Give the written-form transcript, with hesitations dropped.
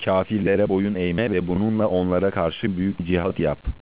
Kâfirlere boyun eğme ve bununla onlara karşı büyük cihat yap.